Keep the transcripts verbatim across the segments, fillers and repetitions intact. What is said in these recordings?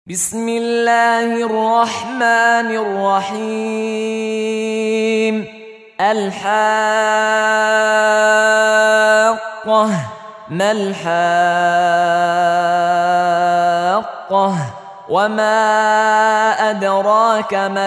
بسم الله الرحمن الرحيم. الحاقة ما الحاقة وما أدراك ما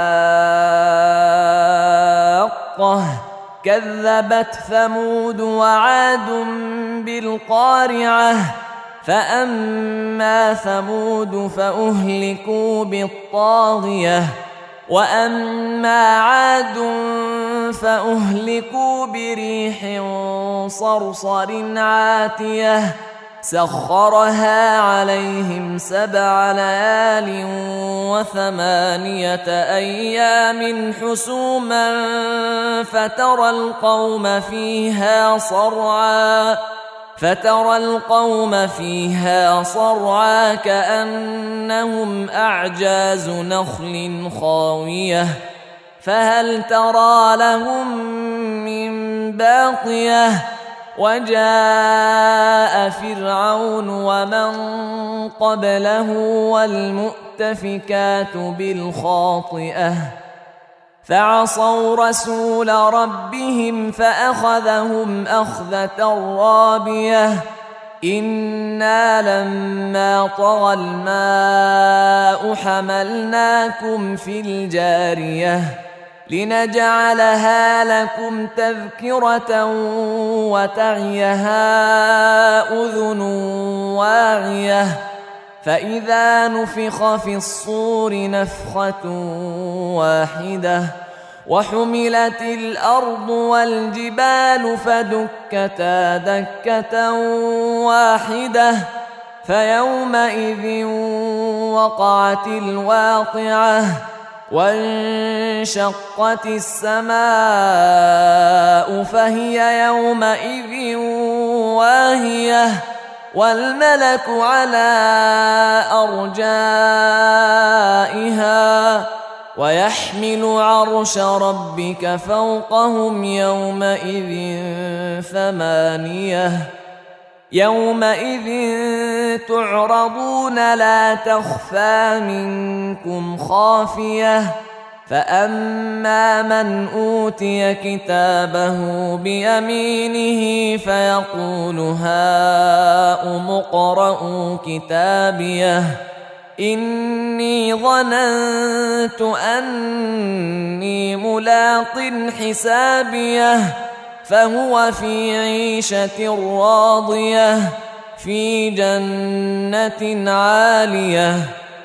الحاقة كذبت ثمود وعاد بالقارعة فأما ثمود فأهلكوا بالطاغية وأما عاد فأهلكوا بريح صرصر عاتية سخرها عليهم سبع ليال وثمانية أيام حسوما فترى القوم فيها صرعا فترى القوم فيها صرعا كأنهم أعجاز نخل خاوية فهل ترى لهم من باقية وجاء فرعون ومن قبله والمؤتفكات بالخاطئة فعصوا رسول ربهم فأخذهم أخذة رابية إنا لما طغى الماء حملناكم في الجارية لنجعلها لكم تذكرة وتعيها أذن واعية فإذا نفخ في الصور نفخة واحدة وحملت الأرض والجبال فدكتا دكة واحدة فيومئذ وقعت الواقعة وانشقت السماء فهي يومئذ واهية والملك على أرجائها ويحمل عرش ربك فوقهم يومئذ ثمانية يومئذ تعرضون لا تخفى منكم خافية فأما من أوتي كتابه بيمينه فيقول هاؤم اقرءوا كتابيه إني ظننت أني ملاق حسابيه فهو في عيشة راضية في جنة عالية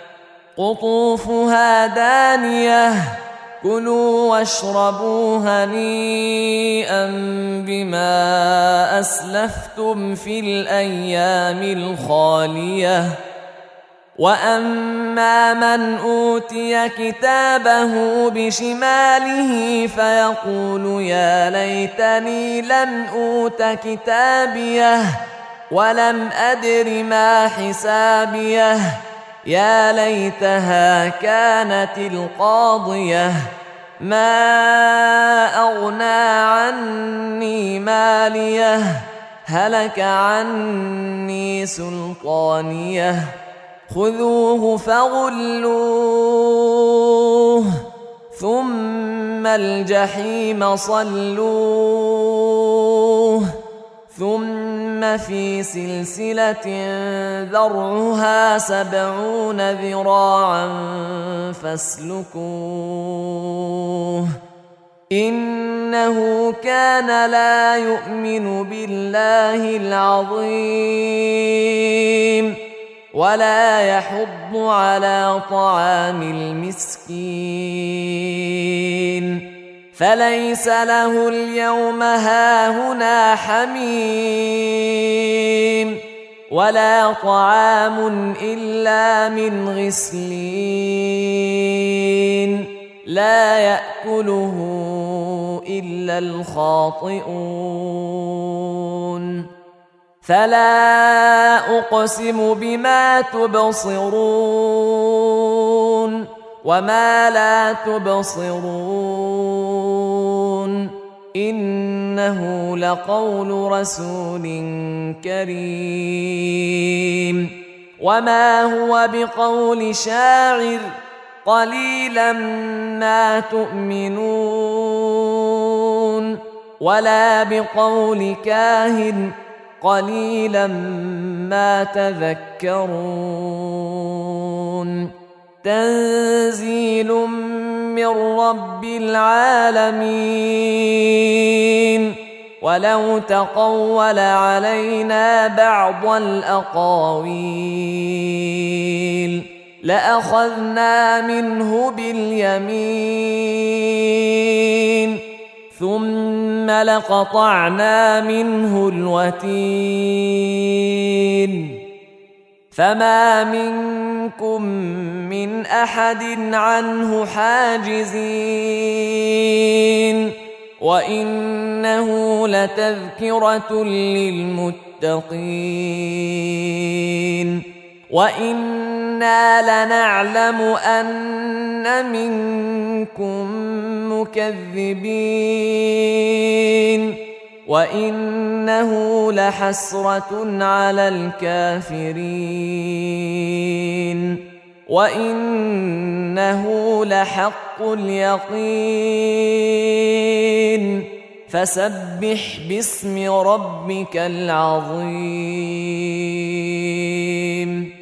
قطوفها دانية كلوا واشربوا هنيئا بما أسلفتم في الأيام الخالية وأما من أوتي كتابه بشماله فيقول يا ليتني لم أوت كتابيه ولم أدر ما حسابيه يا ليتها كانت القاضية ما أغنى عني ماليه هلك عني سلطانيه خذوه فغلوه ثم الجحيم صلوه ثم في سلسلة ذرعها سبعون ذراعا فاسلكوه إنه كان لا يؤمن بالله العظيم ولا يحض على طعام المسكين فليس له اليوم هاهنا حميم ولا طعام إلا من غسلين لا يأكله إلا الخاطئون فلا أقسم بما تبصرون وما لا تبصرون إنه لقول رسول كريم وما هو بقول شاعر قليلا ما تؤمنون ولا بقول كاهن قليلا ما تذكرون تنزيل من رب العالمين ولو تقول علينا بعض الأقاويل لأخذنا منه باليمين ثم لقطعنا منه الوتين فما منكم من أحد عنه حاجزين وإنه لتذكرة للمتقين وإنا لنعلم أن منكم مكذبين وإنه لحسرة على الكافرين وإنه لحق اليقين فسبح باسم ربك العظيم